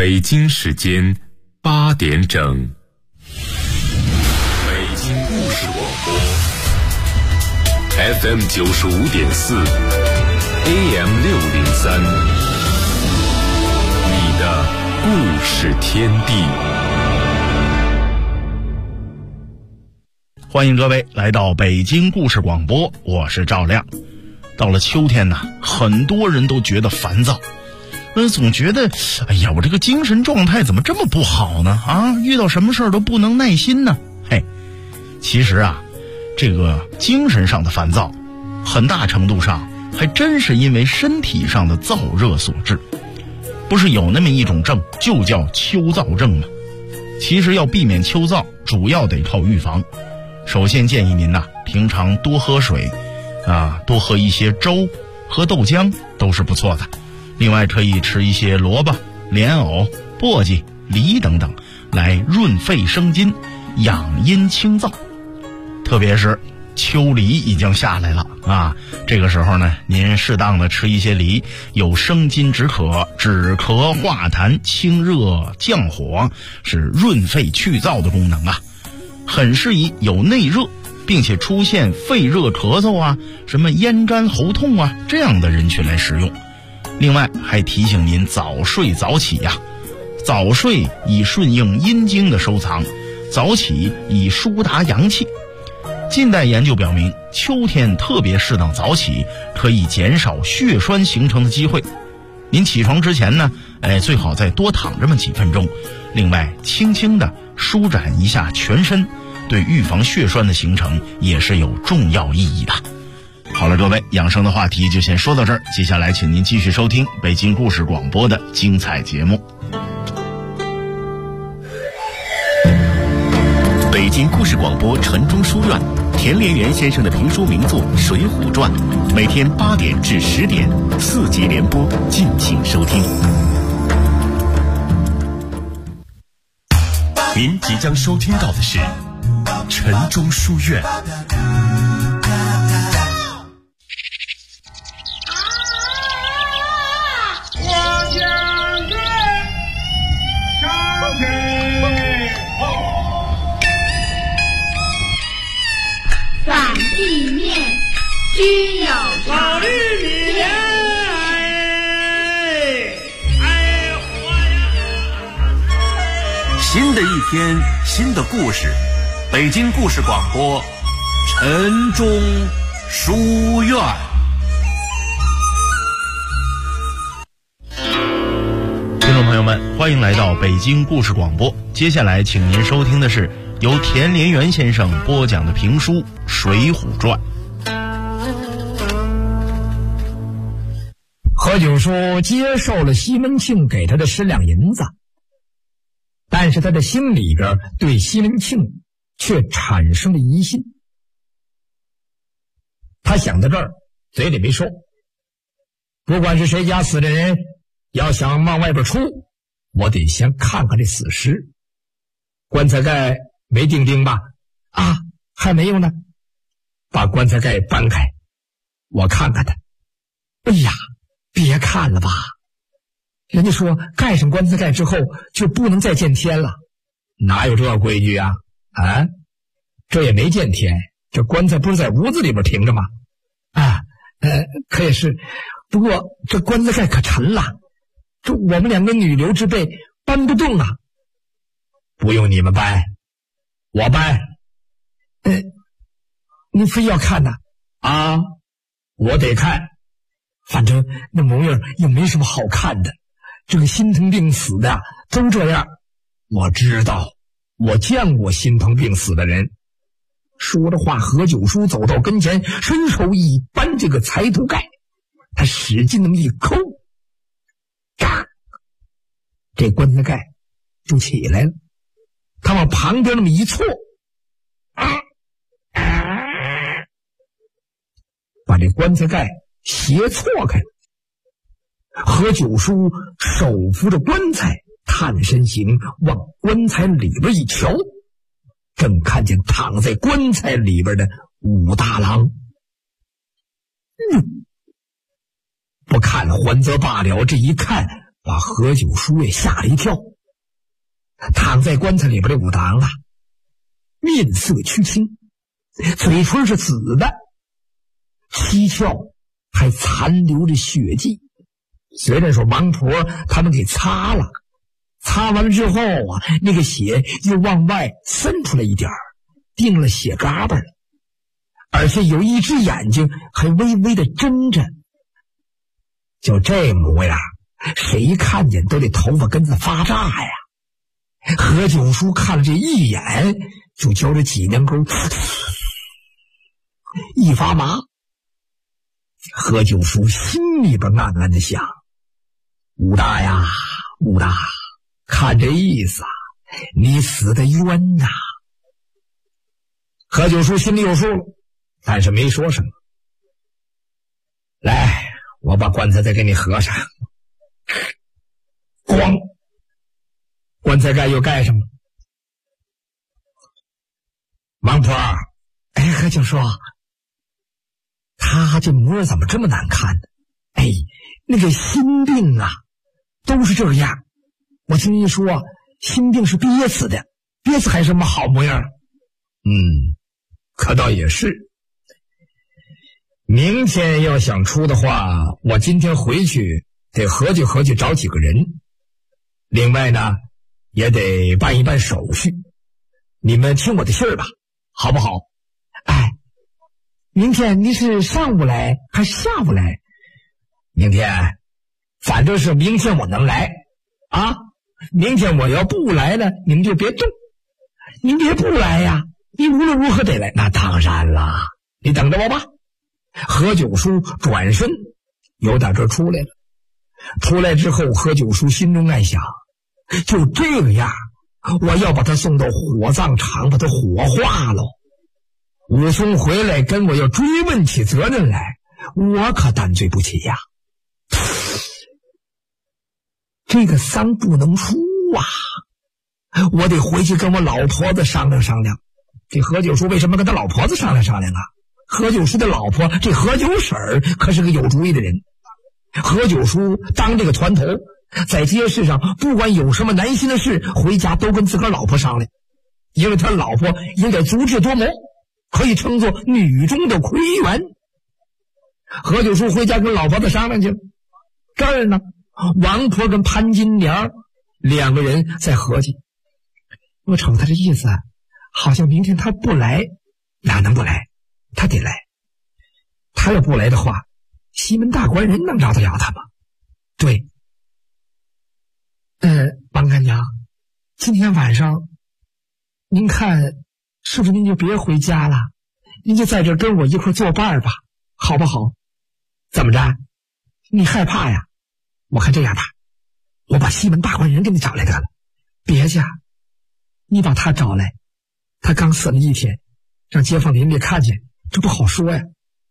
北京时间8点整，北京故事广播 FM 95.4 AM 603，你的故事天地。 欢迎各位来到北京故事广播，我是赵亮。到了秋天呢，很多人都觉得烦躁，总觉得哎呀，我这个精神状态怎么这么不好呢？遇到什么事儿都不能耐心呢？其实这个精神上的烦躁，很大程度上还真是因为身体上的燥热所致。不是有那么一种症就叫秋燥症吗？其实要避免秋燥，主要得靠预防。首先建议您平常多喝水多喝一些粥，喝豆浆都是不错的。另外可以吃一些萝卜、莲藕、簸箕、梨等等，来润肺生津，养阴清燥。特别是秋梨已经下来了这个时候呢，您适当的吃一些梨，有生津止渴、止咳化痰、清热降火，是润肺去燥的功能很适宜有内热并且出现肺热咳嗽什么咽干喉痛这样的人群来食用。另外还提醒您早睡早起早睡以顺应阴经的收藏，早起以疏达阳气。近代研究表明，秋天特别适当早起，可以减少血栓形成的机会。您起床之前呢，最好再多躺这么几分钟。另外轻轻地舒展一下全身，对预防血栓的形成也是有重要意义的。好了，各位，养生的话题就先说到这儿，接下来请您继续收听北京故事广播的精彩节目。 北京故事广播城中书院，田连元先生的评书名作《水浒传》，每天8点至10点4集连播，敬请收听。您即将收听到的是城中书院。 地面均有老绿米新的一天，新的故事，北京故事广播城中书院。 听众朋友们，欢迎来到北京故事广播。接下来请您收听的是由田连元先生播讲的评书《水浒传》。 何九叔接受了西门庆给他的10两银子，但是他的心里边对西门庆却产生了疑心。他想到这儿，嘴里没说，不管是谁家死的人，要想往外边出，我得先看看这死尸。棺材盖没钉钉吧？还没有呢。把棺材盖搬开，我看看他。哎呀，别看了吧，人家说盖上棺材盖之后就不能再见天了。哪有这规矩这也没见天，这棺材不是在屋子里边停着吗？可也是，不过这棺材盖可沉了，这我们2个女流之辈搬不动不用你们搬，我搬。你非要看我得看，反正那模样也没什么好看的，这个心疼病死的都这样。我知道，我见过心疼病死的人。说着话，何九叔走到跟前，伸手一扳这个财头盖，他使劲那么一抠，这棺材盖就起来了。他往旁边那么一错，把这棺材盖斜错开了。何九叔手扶着棺材，探身形往棺材里边一瞧，正看见躺在棺材里边的武大郎。不看还则罢了，这一看把何九叔也吓了一跳。躺在棺材里边的武当啊，面色黢青，嘴唇是紫的，七窍还残留着血迹。虽然说王婆他们给擦了，擦完了之后啊，那个血又往外渗出来一点，定了血嘎巴了，而且有一只眼睛还微微的睁着。就这模样，谁看见都得头发根子发炸呀。何九叔看了这一眼，就觉着脊梁沟一发麻。何九叔心里边暗暗的想：武大呀，武大，看这意思啊，你死得冤呐。何九叔心里有数了，但是没说什么。来，我把棺材再给你合上。咣，棺材盖又盖上了。王婆，哎，何九叔，他这模样怎么这么难看呢？哎，那个心病啊，都是这样。我听你说，心病是憋死的，憋死还什么好模样？可倒也是。明天要想出的话，我今天回去得合计合计找几个人，另外呢，也得办一办手续。你们听我的信儿吧，好不好？哎，明天你是上午来还是下午来？明天，反正是明天我能来啊。明天我要不来了，你们就别动。你别不来呀，你无论如何得来。那当然了，你等着我吧。何九叔转身由打这儿出来了。出来之后，何九叔心中暗想：就这个样，我要把他送到火葬场，把他火化了。武松回来跟我要追问起责任来，我可担罪不起呀。这个丧不能出啊，我得回去跟我老婆子商量商量。这何九叔为什么跟他老婆子商量商量啊？何九叔的老婆这何九婶儿可是个有主意的人。何九叔当这个团头，在街市上不管有什么难心的事，回家都跟自个儿老婆商量，因为他老婆有点足智多谋，可以称作女中的魁元。何九叔回家跟老婆子商量去了。这儿呢，王婆跟潘金莲两个人在合计。我瞅他这意思，好像明天他不来，哪能不来？他得来。他要不来的话，西门大官人能饶得了他吗？对。王干娘，今天晚上您看是不是您就别回家了，您就在这跟我一块作伴吧，好不好？怎么着？你害怕呀？我看这样吧，我把西门大官人给你找来得了。别介，你把他找来，他刚死了一天，让街坊邻里看见，这不好说呀。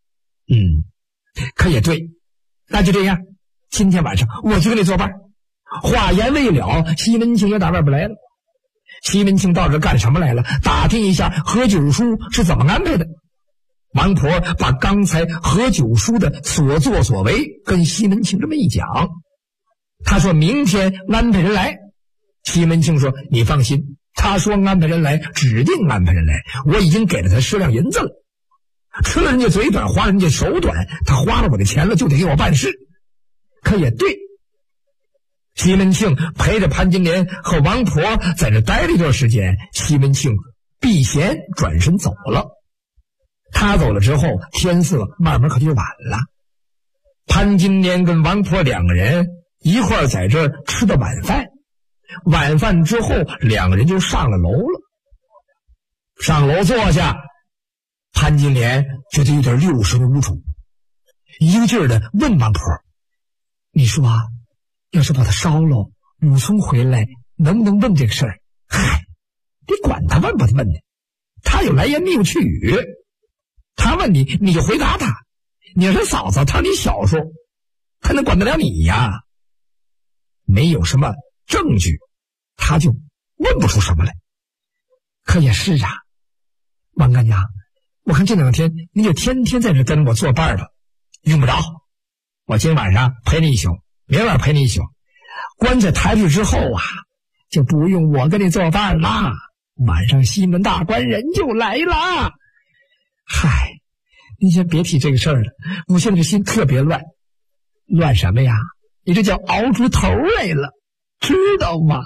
可也对，那就这样，今天晚上我就跟你作伴。话言未了，西门庆也打外边来了。西门庆到这干什么来了？打听一下何九叔是怎么安排的。王婆把刚才何九叔的所作所为跟西门庆这么一讲，他说明天安排人来。西门庆说你放心，他说安排人来，指定安排人来，我已经给了他10两银子了。吃了人家嘴短，花人家手短，他花了我的钱了，就得给我办事。可也对，西门庆陪着潘金莲和王婆在这待了一段时间，西门庆避嫌转身走了。他走了之后，天色慢慢可就晚了。潘金莲跟王婆两个人一块儿在这儿吃的晚饭，晚饭之后两个人就上了楼了。上楼坐下，潘金莲觉得有点六神无主，一个劲儿的问王婆：你说啊，要是把他烧了，武松回来能不能问这个事儿？嗨，你管他问不问呢？他有来言没有去语，他问你你就回答他。你是嫂子，他你小叔，他能管得了你呀？没有什么证据，他就问不出什么来。可也是啊，王干娘，我看这2天你就天天在这跟我作伴吧。用不着，我今晚上陪你一宿，明晚陪你一宿。 棺材抬出去之后啊，就不用我给你做饭啦，晚上西门大官人就来了。嗨，你先别提这个事儿了，我现在这心特别乱。乱什么呀？你这叫熬出头来了，知道吗？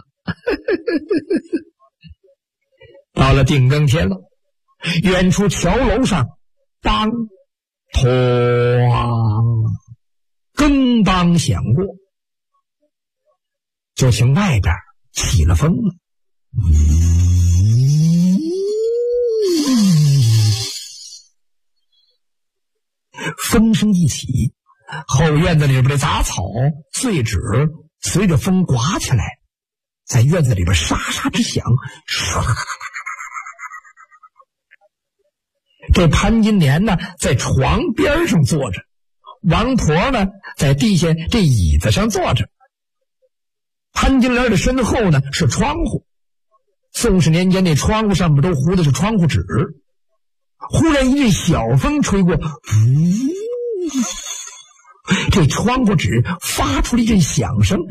到了定更天了，远处桥楼上当哐更当响过，就听外边起了风了。风声一起，后院子里边的杂草碎纸随着风刮起来，在院子里边沙沙直响。这潘金莲呢在床边上坐着，王婆呢在地下这椅子上坐着。潘金莲的身后呢是窗户，宋氏年间那窗户上面都糊的是窗户纸。忽然一阵小风吹过，这窗户纸发出了一阵响声，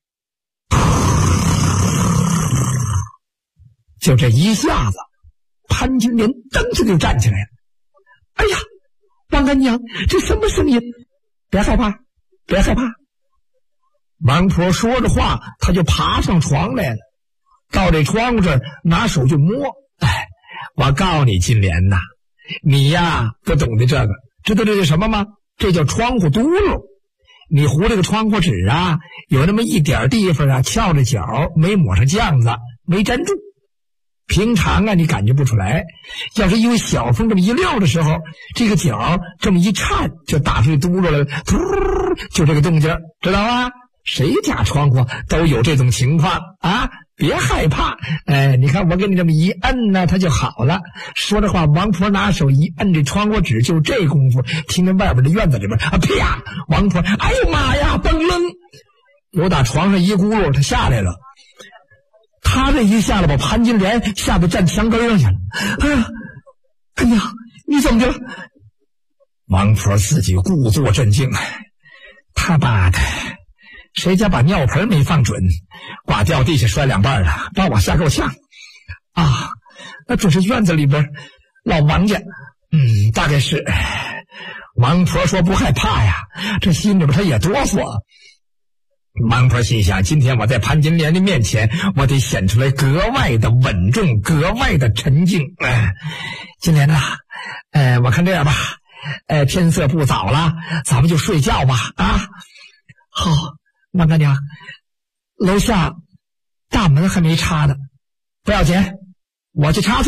就这一下子，潘金莲噔哧就站起来了。哎呀，王干娘，这什么声音？别害怕，别害怕。王婆说着话，她就爬上床来了，到这窗户这儿拿手就摸。哎，我告诉你，金莲呐，你呀不懂得这个，知道这是什么吗？这叫窗户嘟噜。你糊这个窗户纸啊，有那么一点地方啊翘着角，没抹上酱子，没粘住。平常啊你感觉不出来，要是因为小风这么一撂的时候，这个角这么一颤，就打出去嘟噜来了，突，就这个动静，知道吗？谁家窗户都有这种情况啊，别害怕。你看我给你这么一摁呢，它就好了。说着话，王婆拿手一摁这窗户纸，就这功夫，听见外边的院子里边啊，啪！王婆，哎呦妈呀，嘣楞，有打床上一咕噜，她下来了。她这一下来，把潘金莲吓得站墙根上去了。哎呀，干娘，你怎么的了？王婆自己故作镇静，他爸的，谁家把尿盆没放准，挂掉地下摔两半了，把我吓够呛啊！那准是院子里边老王家，大概是。王婆说不害怕呀，这心里边他也哆嗦。王婆心想，今天我在潘金莲的面前，我得显出来格外的稳重，格外的沉静。金莲呐，我看这样吧，天色不早了，咱们就睡觉吧啊！好，王干娘，楼下大门还没插呢，不要紧，我去插去。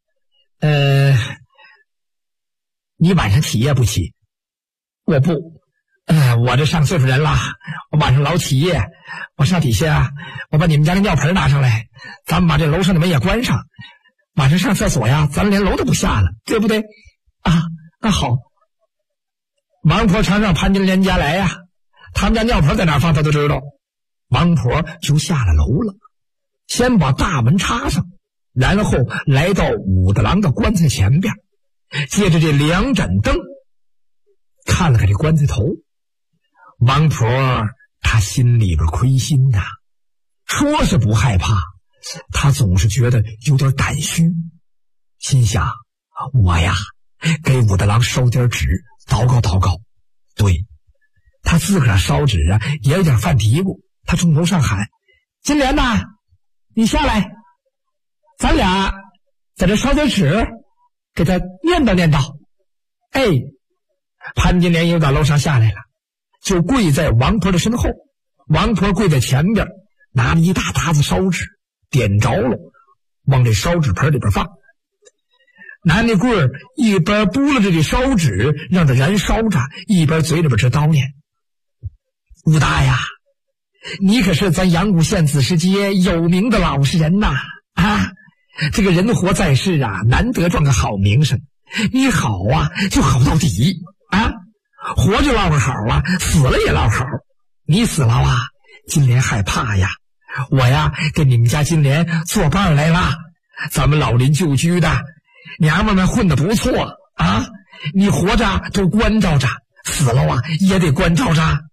你晚上起夜不起？我不，我这上岁数人了，我晚上老起夜。我上底下，我把你们家的尿盆拿上来，咱们把这楼上的门也关上。晚上上厕所呀，咱们连楼都不下了，对不对？啊，那好。王婆常上潘金莲家来呀，他们家尿盆在哪放，他都知道。王婆就下了楼了，先把大门插上，然后来到武大郎的棺材前边，借着这两盏灯看了看这棺材头。王婆她心里边亏心呐，说是不害怕，她总是觉得有点胆虚，心想我呀给武大郎烧点纸，祷告祷告。对，他自个儿烧纸啊也有点犯嘀咕，他从楼上喊，金莲呐，你下来，咱俩在这烧点纸，给他念叨念叨。哎，潘金莲又到楼上下来了，就跪在王婆的身后。王婆跪在前边，拿了一大沓子烧纸，点着了，往这烧纸盆里边放。拿那棍儿一边拨了这烧纸，让它燃烧着，一边嘴里边直叨念：武大呀，你可是咱阳谷县子时街有名的老实人呐！啊，这个人活在世啊，难得赚个好名声。你好啊，就好到底啊，活着落个好啊，死了也落好。你死了啊，金莲害怕呀，我呀跟你们家金莲作伴来了，咱们老邻旧居的。娘们们混得不错啊！你活着就关照着，死了啊也得关照着，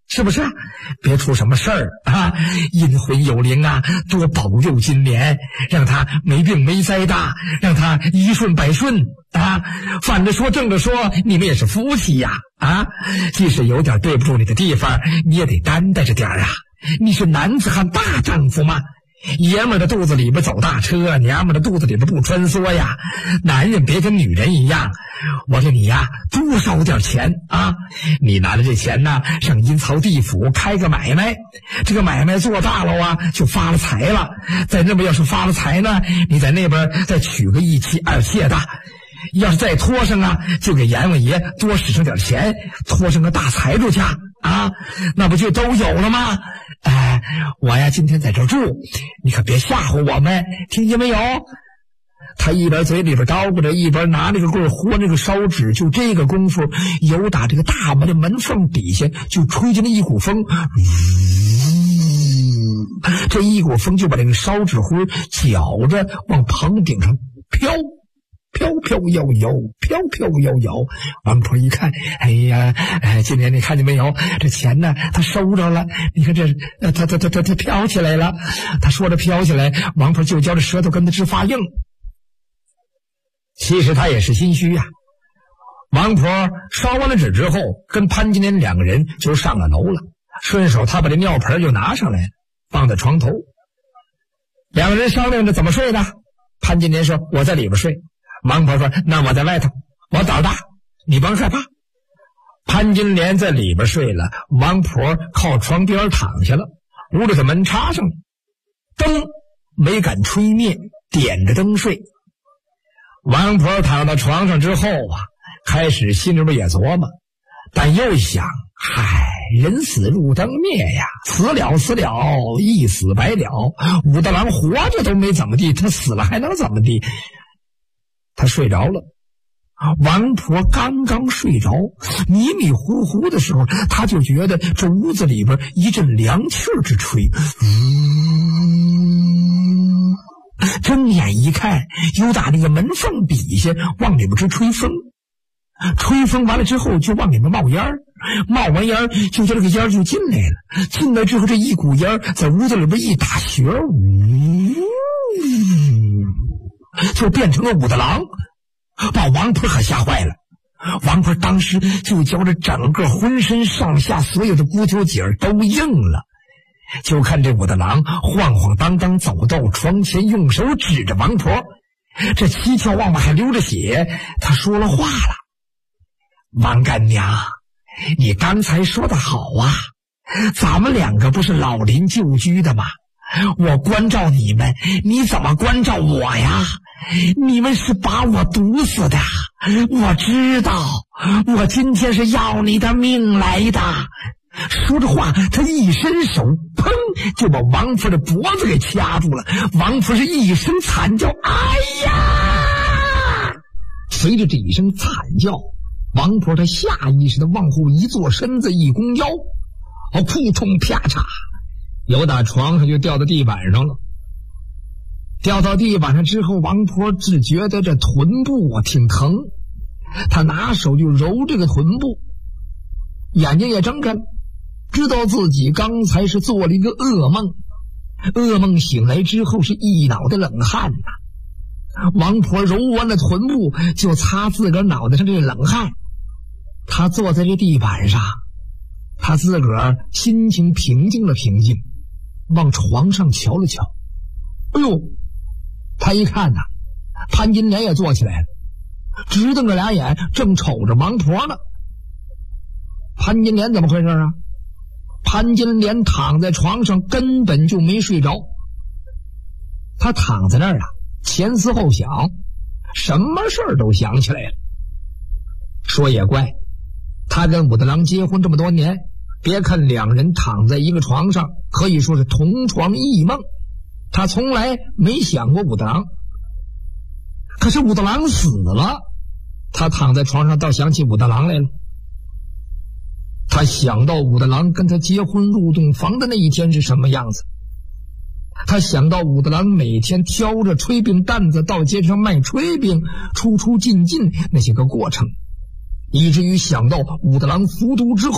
是不是？别出什么事儿啊！阴魂有灵啊，多保佑今年，让他没病没灾的，让他一顺百顺啊！反着说正着说，你们也是夫妻呀啊！即使有点对不住你的地方，你也得担待着点啊！你是男子汉大丈夫吗？爷们儿的肚子里边走大车，娘们儿的肚子里边不穿梭呀！男人别跟女人一样，我给你呀多烧点钱啊！你拿着这钱呢，上阴曹地府开个买卖，这个买卖做大了啊，就发了财了。在那边要是发了财呢，你在那边再娶个一妻二妾的。要是再拖上啊，就给阎王爷多使上点钱，拖上个大财主家啊，那不就都有了吗？哎，我呀今天在这住，你可别吓唬我们，听见没有？他一边嘴里边叨咕着，一边拿这个棍和这个烧纸。就这个功夫，由打这个大门的门缝底下就吹进了一股风，这一股风就把这个烧纸灰搅着往棚顶上飘。飘飘摇摇，飘飘摇摇。王婆一看，哎呀，今年你看见没有？这钱呢，他收着了。你看这，他飘起来了。他说着飘起来，王婆就叫着舌头跟他直发硬。其实他也是心虚呀。王婆烧完了纸之后，跟潘金莲两个人就上了楼了。顺手他把这尿盆就拿上来了，放在床头。两个人商量着怎么睡的。潘金莲说：“我在里边睡。”王婆说：“那我在外头，我胆大，你甭害怕。”潘金莲在里边睡了，王婆靠床边躺下了，屋里的门插上了，灯没敢吹灭，点着灯睡。王婆躺到床上之后啊，开始心里边也琢磨，但又想，嗨，人死入灯灭呀，死了一死百了。武大郎活着都没怎么地，他死了还能怎么地？他睡着了。王婆刚刚睡着，迷迷糊糊的时候，他就觉得这屋子里边一阵凉气儿之吹。睁眼一看，有打那个门缝底下往里边直吹风。吹风完了之后就往里面冒烟儿，冒完烟儿就叫这个烟儿就进来了。进来之后，这一股烟儿在屋子里边一打旋儿，就变成了武大郎，把王婆可吓坏了。王婆当时就觉着整个浑身上下所有的骨头节都硬了。就看这武大郎晃晃荡荡走到床前，用手指着王婆，这七窍旺旺还流着血。他说了话了：“王干娘，你刚才说的好啊，咱们两个不是老邻旧居的吗？我关照你们，你怎么关照我呀？你们是把我毒死的，我知道，我今天是要你的命来的。”说着话，他一伸手，砰，就把王婆的脖子给掐住了。王婆是一声惨叫：“哎呀！”随着这一声惨叫，王婆她下意识的往后一坐，身子一弓腰，扑通啪嚓，由打床上就掉到地板上了。掉到地板上之后，王婆只觉得这臀部挺疼，她拿手就揉这个臀部，眼睛也睁开了，知道自己刚才是做了一个噩梦。噩梦醒来之后是一脑袋冷汗呐。王婆揉完了臀部，就擦自个儿脑袋上这个冷汗。她坐在这地板上，她自个儿心情平静了平静，往床上瞧了瞧。哎呦，她一看呐，潘金莲也坐起来了，直瞪着俩眼，正瞅着王婆呢。潘金莲怎么回事啊？潘金莲躺在床上根本就没睡着，她躺在那儿啊，前思后想，什么事儿都想起来了。说也怪，她跟武大郎结婚这么多年，别看两人躺在一个床上，可以说是同床异梦，她从来没想过武大郎。可是武大郎死了，她躺在床上倒想起武大郎来了。他想到武大郎跟他结婚入洞房的那一天是什么样子，他想到武大郎每天挑着炊饼担子到街上卖炊饼，出出进进那些个过程，以至于想到武大郎服毒之后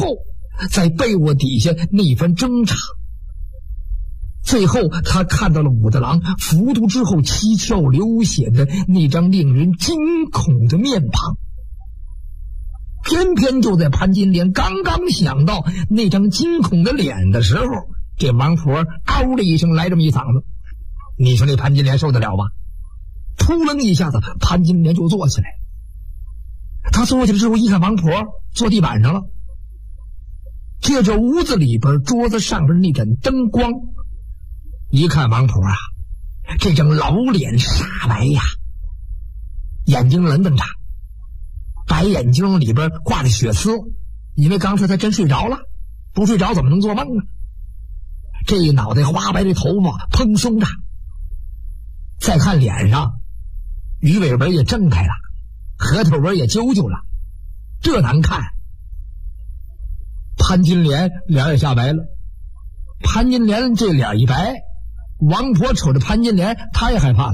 在被窝底下那番挣扎。最后他看到了武大郎服毒之后七窍流血的那张令人惊恐的面庞。偏偏就在潘金莲刚刚想到那张惊恐的脸的时候，这王婆嗷的一声来这么一嗓子，你说那潘金莲受得了吗？扑棱一下子，潘金莲就坐起来。他坐起来之后一看，王婆坐地板上了，借着屋子里边桌子上边那盏灯光，一看王婆啊，这张老脸煞白呀，眼睛棱瞪着，白眼睛里边挂着血丝，因为刚才他真睡着了，不睡着怎么能做梦呢？这一脑袋花白的头发蓬松着，再看脸上，鱼尾纹也睁开了，核桃纹也揪揪了，这难看。潘金莲脸也吓白了，潘金莲这脸一白，王婆瞅着潘金莲，她也害怕了。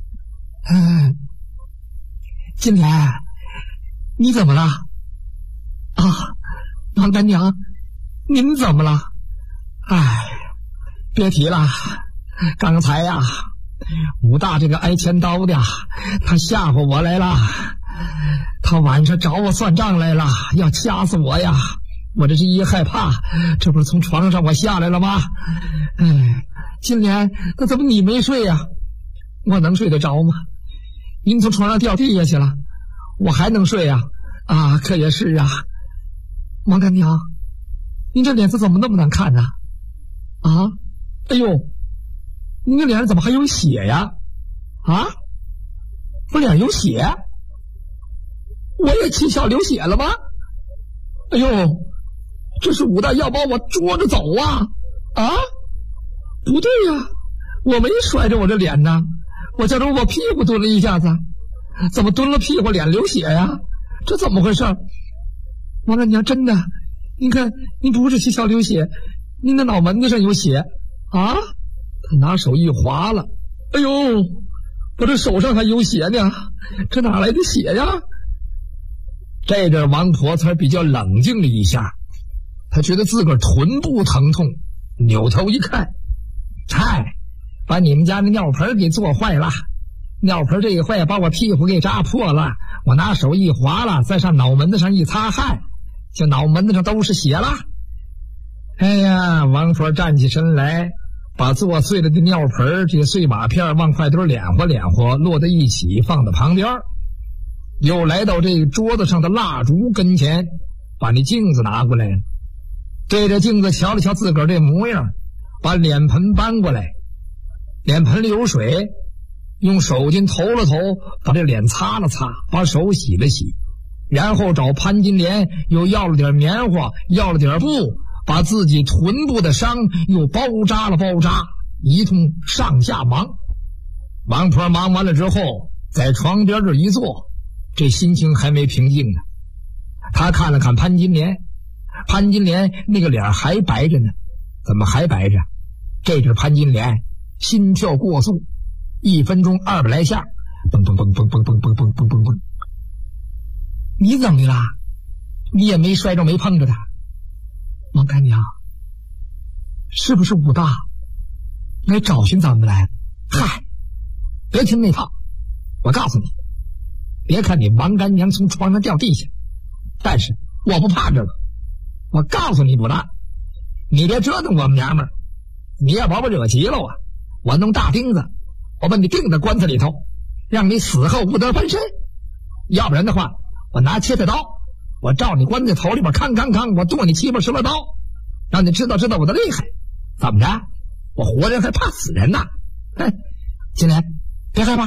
金莲，你怎么了？啊，王干娘，您怎么了？哎，别提了，刚才呀，武大这个挨千刀的，他吓唬我来了，他晚上找我算账来了，要掐死我呀！我这是一害怕，这不是从床上我下来了吗？金莲，那怎么你没睡呀？我能睡得着吗？您从床上掉地下去了，我还能睡呀？啊，可也是啊。王干娘，您这脸色怎么那么难看呢？啊，哎呦，您这脸上怎么还有血呀？啊，我脸有血？我也七窍流血了吗？哎呦，这是武大要把我捉着走啊！啊，不对呀，我没摔着我这脸呢，我叫着我屁股蹲了一下子，怎么蹲了屁股脸流血呀？这怎么回事？王干娘，真的，您看，您不是七窍流血，您的脑门子上有血啊！他拿手一划了，哎呦，我这手上还有血呢，这哪来的血呀？这阵王婆才比较冷静了一下，她觉得自个儿臀部疼痛，扭头一看，嗨，把你们家的尿盆给做坏了，尿盆这一坏把我屁股给扎破了，我拿手一划了，再上脑门子上一擦汗，就脑门子上都是血了。哎呀，王婆站起身来，把做碎了的尿盆这些碎瓦片往块堆敛和敛和，摞在一起放在旁边，又来到这桌子上的蜡烛跟前，把那镜子拿过来，对着镜子瞧了瞧自个儿这模样，把脸盆搬过来，脸盆里有水，用手巾投了投，把这脸擦了擦，把手洗了洗，然后找潘金莲又要了点棉花，要了点布，把自己臀部的伤又包扎了包扎，一通上下忙。王婆忙完了之后，在床边这一坐，这心情还没平静呢。他看了看潘金莲，潘金莲那个脸还白着呢。怎么还白着？这是潘金莲心跳过速，1分钟200来下，蹦蹦蹦蹦蹦蹦蹦蹦蹦蹦蹦。你怎么了？你也没摔着没碰着他。王干娘，是不是武大来找寻咱们来？嗨，别听那套，我告诉你，别看你王干娘从床上掉地下，但是我不怕这个。我告诉你武大，你别折腾我们娘们儿，你要把我惹急了啊，我弄大钉子，我把你钉在棺材里头，让你死后不得翻身。要不然的话，我拿切菜刀，我照你棺材头里边康康康，我剁你7、8、10刀，让你知道我的厉害。怎么着？我活人还怕死人呐？金莲，别害怕。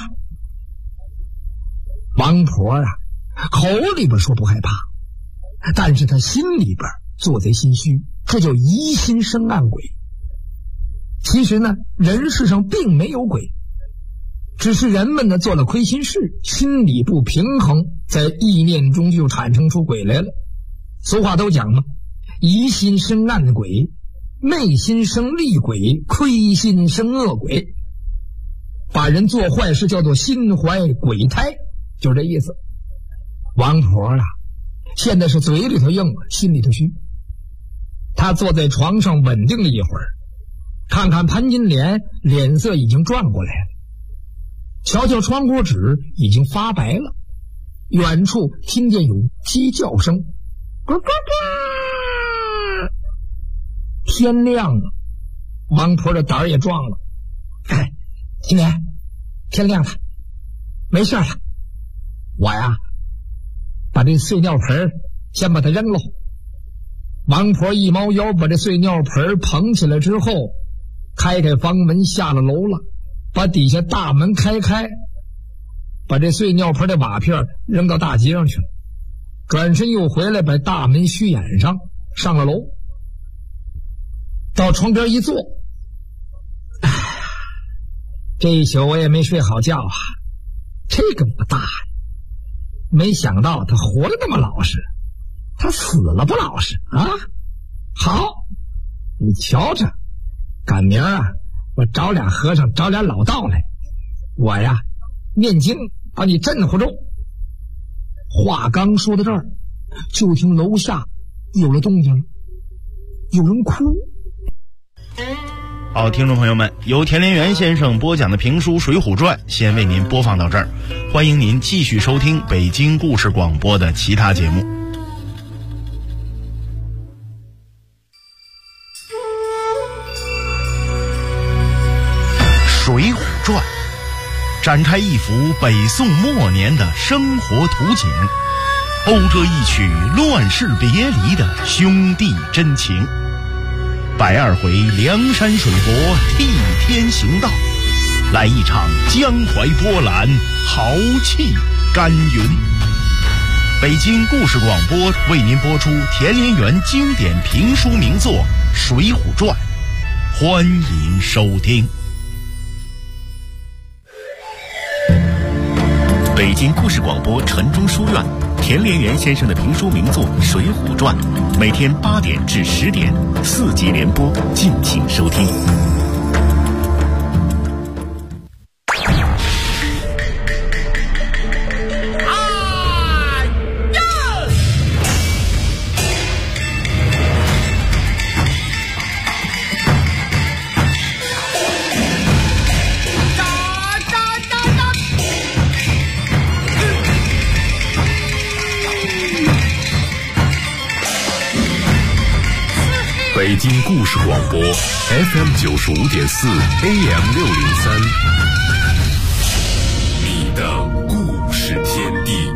王婆啊，口里边说不害怕，但是他心里边做贼心虚，这叫疑心生暗鬼。其实呢，人世上并没有鬼，只是人们呢做了亏心事，心理不平衡，在意念中就产生出鬼来了。俗话都讲嘛，疑心生暗鬼，昧心生厉鬼，亏心生恶鬼。把人做坏事叫做心怀鬼胎，就是这意思。王婆啊，现在是嘴里头硬，心里头虚。 他坐在床上稳定了一会儿，看看潘金莲，脸色已经转过来了，瞧瞧窗户纸已经发白了，远处听见有鸡叫声，咕咕咕。天亮了，王婆的胆儿也壮了。哎，金莲，天亮了，没事了，我呀把这碎尿盆先把它扔了。王婆一猫腰把这碎尿盆捧起来之后，开房门下了楼了，把底下大门开，把这碎尿盆的瓦片扔到大街上去了，转身又回来把大门虚掩上，上了楼，到床边一坐。哎呀，这一宿我也没睡好觉啊，这个我大爷，没想到他活得那么老实，他死了不老实啊！好，你瞧着，赶明儿啊，我找俩和尚，找俩老道来，我呀念经把你镇唬住。话刚说到这儿，就听楼下有了动静了，有人哭。 好，听众朋友们，由田连元先生播讲的评书《水浒传》先为您播放到这儿，欢迎您继续收听北京故事广播的其他节目。《水浒传》展开一幅北宋末年的生活图景，讴歌一曲乱世别离的兄弟真情。120回梁山水泊替天行道，来一场江淮波澜，豪气干云。北京故事广播为您播出田连元经典评书名作《水浒传》，欢迎收听。 北京故事广播城中书院田连元先生的评书名作《水浒传》，每天8点至10点4集连播，敬请收听。 北京故事广播 FM 95.4 AM 603，你的故事天地。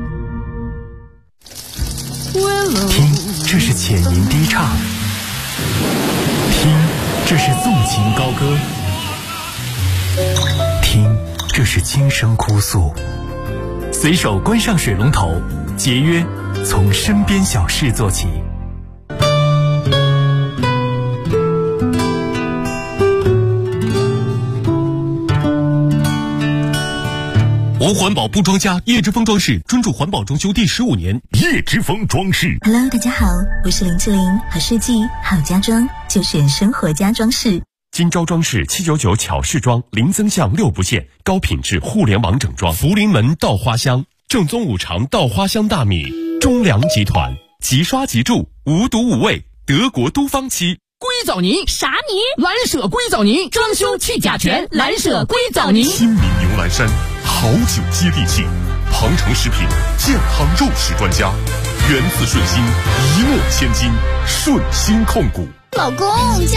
听，这是浅吟低唱；听，这是纵情高歌；听，这是轻声哭诉。随手关上水龙头，节约从身边小事做起。 无环保不装家，叶之峰装饰专注环保装修第15年。 叶之峰装饰。 Hello， 大家好，我是林志玲，好设计好家装就选生活家装饰。 金招装饰799巧饰装，零增项6不限，高品质互联网整装。福临门稻花香，正宗5常稻花香大米。中粮集团，即刷即住，无毒无味，德国都方漆。 硅藻泥啥泥？ 蓝舍硅藻泥，装修去甲醛，蓝舍硅藻泥。 新民牛栏山，好酒接地气。庞城食品健康肉食专家，源自顺心，一诺千金，顺心控股。 老公。